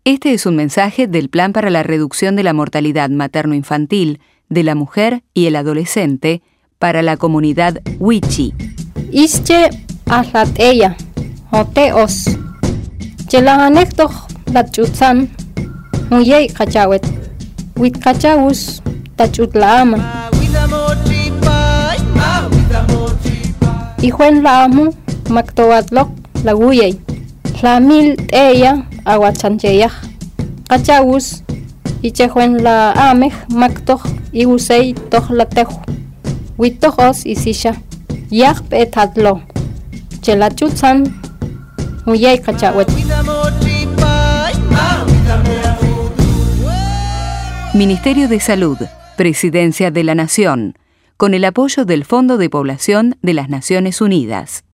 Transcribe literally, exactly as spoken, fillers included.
Este es un mensaje del Plan para la Reducción de la Mortalidad Materno-Infantil de la Mujer y el Adolescente para la comunidad Wichi. Ische ahlat ella, hoteos. Chelahanekto la chutsan, muyay kachawet. Wit kachawus, tachutlaama. Ijuan laamu, maktowatlok, laguyay. Tlamil ella, aguachancheyaj. Kachawus, ichejuan la amej, maktoh, iusei toh la teju. Witohos isisha. Yaj petatlo. Chelachutsan, muyay kachawet. Ministerio de Salud, Presidencia de la Nación, con el apoyo del Fondo de Población de las Naciones Unidas.